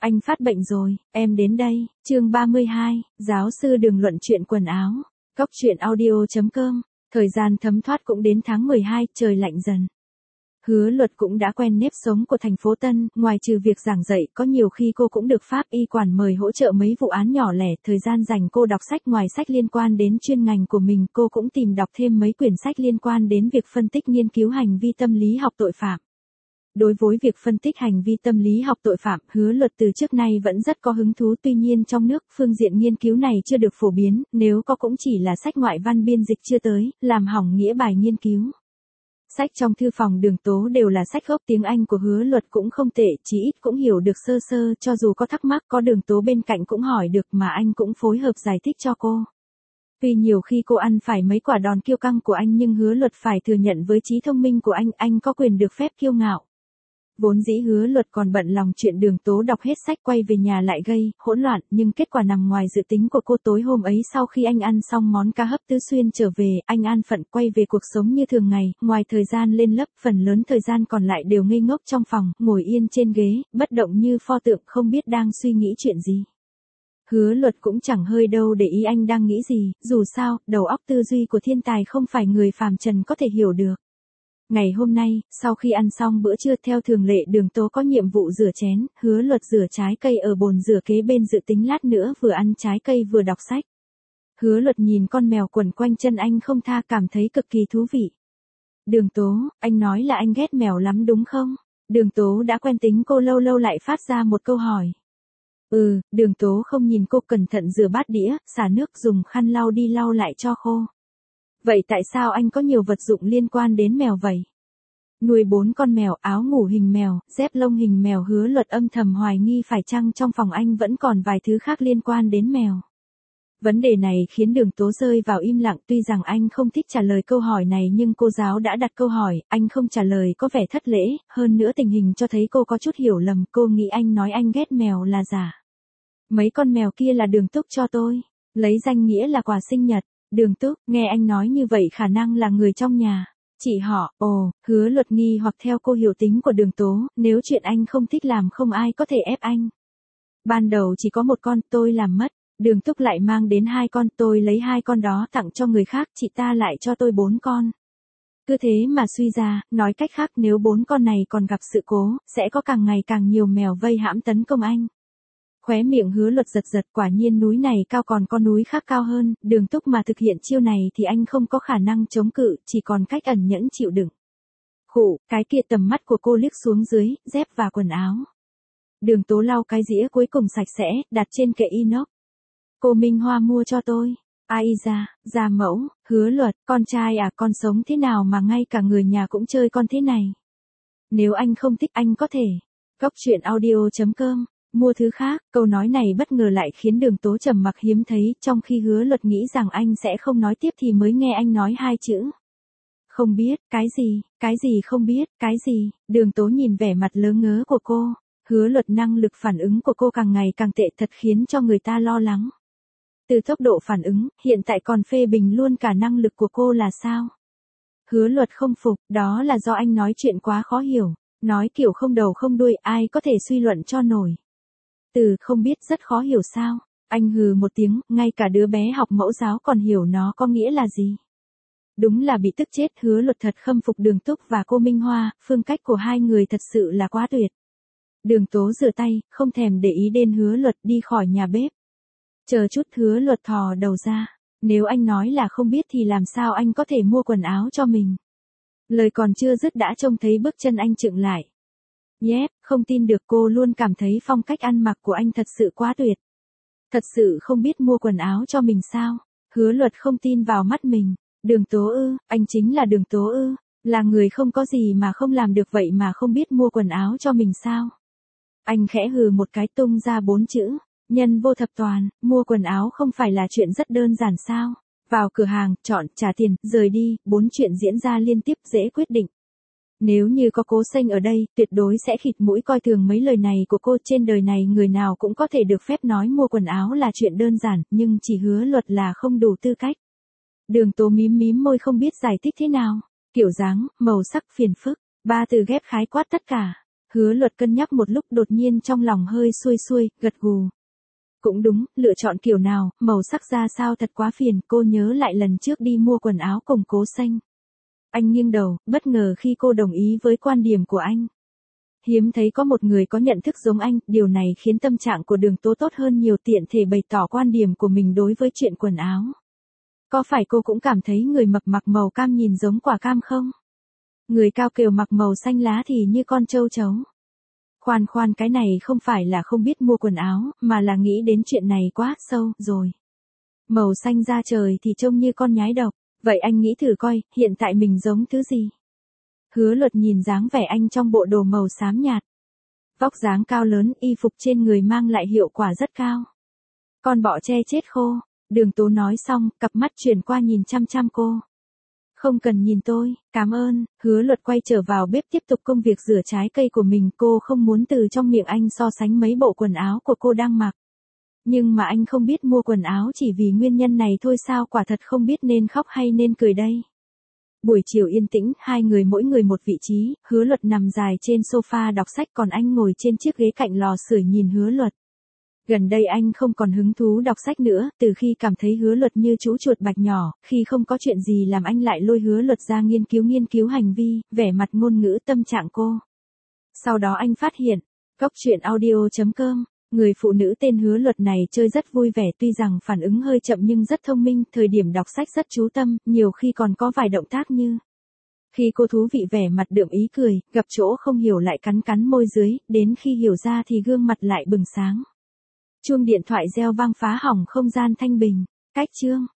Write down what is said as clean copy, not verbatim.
Anh phát bệnh rồi, em đến đây. Chương 32, giáo sư Đường luận chuyện quần áo. Cóc truyện audio.com. Thời gian thấm thoát cũng đến tháng 12, trời lạnh dần. Hứa Luật cũng đã quen nếp sống của thành phố Tân, ngoài trừ việc giảng dạy, có nhiều khi cô cũng được pháp y quản mời hỗ trợ mấy vụ án nhỏ lẻ, thời gian dành cô đọc sách, ngoài sách liên quan đến chuyên ngành của mình, cô cũng tìm đọc thêm mấy quyển sách liên quan đến việc phân tích nghiên cứu hành vi tâm lý học tội phạm. Đối với việc phân tích hành vi tâm lý học tội phạm, Hứa Luật từ trước nay vẫn rất có hứng thú, tuy nhiên trong nước, phương diện nghiên cứu này chưa được phổ biến, nếu có cũng chỉ là sách ngoại văn biên dịch chưa tới, làm hỏng nghĩa bài nghiên cứu. Sách trong thư phòng Đường Tố đều là sách gốc tiếng Anh của Hứa Luật cũng không tệ, chí ít cũng hiểu được sơ sơ, cho dù có thắc mắc có Đường Tố bên cạnh cũng hỏi được mà anh cũng phối hợp giải thích cho cô. Tuy nhiều khi cô ăn phải mấy quả đòn kiêu căng của anh nhưng Hứa Luật phải thừa nhận với trí thông minh của anh có quyền được phép kiêu ngạo. Vốn dĩ Hứa Luật còn bận lòng chuyện Đường Tố đọc hết sách quay về nhà lại gây hỗn loạn, nhưng kết quả nằm ngoài dự tính của cô. Tối hôm ấy sau khi anh ăn xong món cá hấp tứ xuyên trở về, anh an phận quay về cuộc sống như thường ngày, ngoài thời gian lên lớp, phần lớn thời gian còn lại đều ngây ngốc trong phòng, ngồi yên trên ghế, bất động như pho tượng, không biết đang suy nghĩ chuyện gì. Hứa Luật cũng chẳng hơi đâu để ý anh đang nghĩ gì, dù sao, đầu óc tư duy của thiên tài không phải người phàm trần có thể hiểu được. Ngày hôm nay, sau khi ăn xong bữa trưa theo thường lệ Đường Tố có nhiệm vụ rửa chén, Hứa Luật rửa trái cây ở bồn rửa kế bên, dự tính lát nữa vừa ăn trái cây vừa đọc sách. Hứa Luật nhìn con mèo quẩn quanh chân anh không tha, cảm thấy cực kỳ thú vị. Đường Tố, anh nói là anh ghét mèo lắm đúng không? Đường Tố đã quen tính cô, lâu lâu lại phát ra một câu hỏi. Đường Tố không nhìn cô, cẩn thận rửa bát đĩa, xả nước, dùng khăn lau đi lau lại cho khô. Vậy tại sao anh có nhiều vật dụng liên quan đến mèo vậy? Nuôi 4 con mèo, áo ngủ hình mèo, dép lông hình mèo. Hứa Luật âm thầm hoài nghi phải chăng trong phòng anh vẫn còn vài thứ khác liên quan đến mèo. Vấn đề này khiến Đường Tố rơi vào im lặng, tuy rằng anh không thích trả lời câu hỏi này nhưng cô giáo đã đặt câu hỏi, anh không trả lời có vẻ thất lễ, hơn nữa tình hình cho thấy cô có chút hiểu lầm, cô nghĩ anh nói anh ghét mèo là giả. Mấy con mèo kia là Đường Túc cho tôi, lấy danh nghĩa là quà sinh nhật. Đường Túc, nghe anh nói như vậy khả năng là người trong nhà. Chị họ, Hứa Luật nghi hoặc theo cô hiểu tính của Đường Tố, nếu chuyện anh không thích làm không ai có thể ép anh. Ban đầu chỉ có một con, tôi làm mất. Đường Túc lại mang đến 2 con, tôi lấy 2 con đó tặng cho người khác, chị ta lại cho tôi 4 con. Cứ thế mà suy ra, nói cách khác nếu 4 con này còn gặp sự cố, sẽ có càng ngày càng nhiều mèo vây hãm tấn công anh. Khóe miệng Hứa Luật giật giật, quả nhiên núi này cao còn có núi khác cao hơn, Đường Túc mà thực hiện chiêu này thì anh không có khả năng chống cự, chỉ còn cách ẩn nhẫn chịu đựng. Khụ, cái kia, tầm mắt của cô liếc xuống dưới, dép và quần áo. Đường Tố lau cái dĩa cuối cùng sạch sẽ, đặt trên kệ inox. Cô Minh Hoa mua cho tôi. Ai ra, gia mẫu, Hứa Luật, con trai à, con sống thế nào mà ngay cả người nhà cũng chơi con thế này. Nếu anh không thích anh có thể. Cóc truyện audio.com. Mua thứ khác, câu nói này bất ngờ lại khiến Đường Tố trầm mặc hiếm thấy, trong khi Hứa Luật nghĩ rằng anh sẽ không nói tiếp thì mới nghe anh nói 2 chữ. Không biết, cái gì không biết, cái gì, Đường Tố nhìn vẻ mặt lớ ngớ của cô, Hứa Luật năng lực phản ứng của cô càng ngày càng tệ, thật khiến cho người ta lo lắng. Từ tốc độ phản ứng, hiện tại còn phê bình luôn cả năng lực của cô là sao? Hứa Luật không phục, đó là do anh nói chuyện quá khó hiểu, nói kiểu không đầu không đuôi, ai có thể suy luận cho nổi. Không biết rất khó hiểu sao? Anh hừ một tiếng, ngay cả đứa bé học mẫu giáo còn hiểu nó có nghĩa là gì. Đúng là bị tức chết. Hứa Luật thật khâm phục Đường Túc và cô Minh Hoa, phương cách của hai người thật sự là quá tuyệt. Đường Tố rửa tay, không thèm để ý đến Hứa Luật, đi khỏi nhà bếp. Chờ chút, Hứa Luật thò đầu ra. Nếu anh nói là không biết thì làm sao anh có thể mua quần áo cho mình? Lời còn chưa dứt đã trông thấy bước chân anh chững lại. Không tin được, cô luôn cảm thấy phong cách ăn mặc của anh thật sự quá tuyệt. Thật sự không biết mua quần áo cho mình sao? Hứa Luật không tin vào mắt mình. Đường Tố ư, anh chính là Đường Tố ư, là người không có gì mà không làm được vậy mà không biết mua quần áo cho mình sao? Anh khẽ hừ một cái, tung ra 4 chữ, nhân vô thập toàn, mua quần áo không phải là chuyện rất đơn giản sao? Vào cửa hàng, chọn, trả tiền, rời đi, 4 chuyện diễn ra liên tiếp, dễ quyết định. Nếu như có Cố Xanh ở đây, tuyệt đối sẽ khịt mũi coi thường mấy lời này của cô. Trên đời này người nào cũng có thể được phép nói mua quần áo là chuyện đơn giản, nhưng chỉ Hứa Luật là không đủ tư cách. Đường Tố mím mím môi không biết giải thích thế nào. Kiểu dáng, màu sắc, phiền phức, 3 từ ghép khái quát tất cả. Hứa Luật cân nhắc một lúc đột nhiên trong lòng hơi xuôi xuôi, gật gù. Cũng đúng, lựa chọn kiểu nào, màu sắc ra sao thật quá phiền, cô nhớ lại lần trước đi mua quần áo cùng Cố Xanh. Anh nghiêng đầu, bất ngờ khi cô đồng ý với quan điểm của anh. Hiếm thấy có một người có nhận thức giống anh, điều này khiến tâm trạng của Đường Tố tốt hơn nhiều, tiện thể bày tỏ quan điểm của mình đối với chuyện quần áo. Có phải cô cũng cảm thấy người mập mặc màu cam nhìn giống quả cam không? Người cao kiều mặc màu xanh lá thì như con trâu chấu. Khoan khoan, cái này không phải là không biết mua quần áo, mà là nghĩ đến chuyện này quá sâu rồi. Màu xanh da trời thì trông như con nhái độc, vậy anh nghĩ thử coi, hiện tại mình giống thứ gì? Hứa Luật nhìn dáng vẻ anh trong bộ đồ màu xám nhạt. Vóc dáng cao lớn, y phục trên người mang lại hiệu quả rất cao. Con bọ che chết khô, Đường Tố nói xong, cặp mắt chuyển qua nhìn chăm chăm cô. Không cần nhìn tôi, cảm ơn. Hứa Luật quay trở vào bếp tiếp tục công việc rửa trái cây của mình, cô không muốn từ trong miệng anh so sánh mấy bộ quần áo của cô đang mặc. Nhưng mà anh không biết mua quần áo chỉ vì nguyên nhân này thôi sao, quả thật không biết nên khóc hay nên cười đây. Buổi chiều yên tĩnh, hai người mỗi người một vị trí, Hứa Luật nằm dài trên sofa đọc sách, còn anh ngồi trên chiếc ghế cạnh lò sưởi nhìn Hứa Luật. Gần đây anh không còn hứng thú đọc sách nữa, từ khi cảm thấy Hứa Luật như chú chuột bạch nhỏ, khi không có chuyện gì làm anh lại lôi Hứa Luật ra nghiên cứu hành vi, vẻ mặt, ngôn ngữ, tâm trạng cô. Sau đó anh phát hiện, coctruyện.audio.com, người phụ nữ tên Hứa Luật này chơi rất vui vẻ, tuy rằng phản ứng hơi chậm nhưng rất thông minh, thời điểm đọc sách rất chú tâm, nhiều khi còn có vài động tác như. Khi cô thú vị vẻ mặt đượm ý cười, gặp chỗ không hiểu lại cắn cắn môi dưới, đến khi hiểu ra thì gương mặt lại bừng sáng. Chuông điện thoại reo vang phá hỏng không gian thanh bình. Cách chương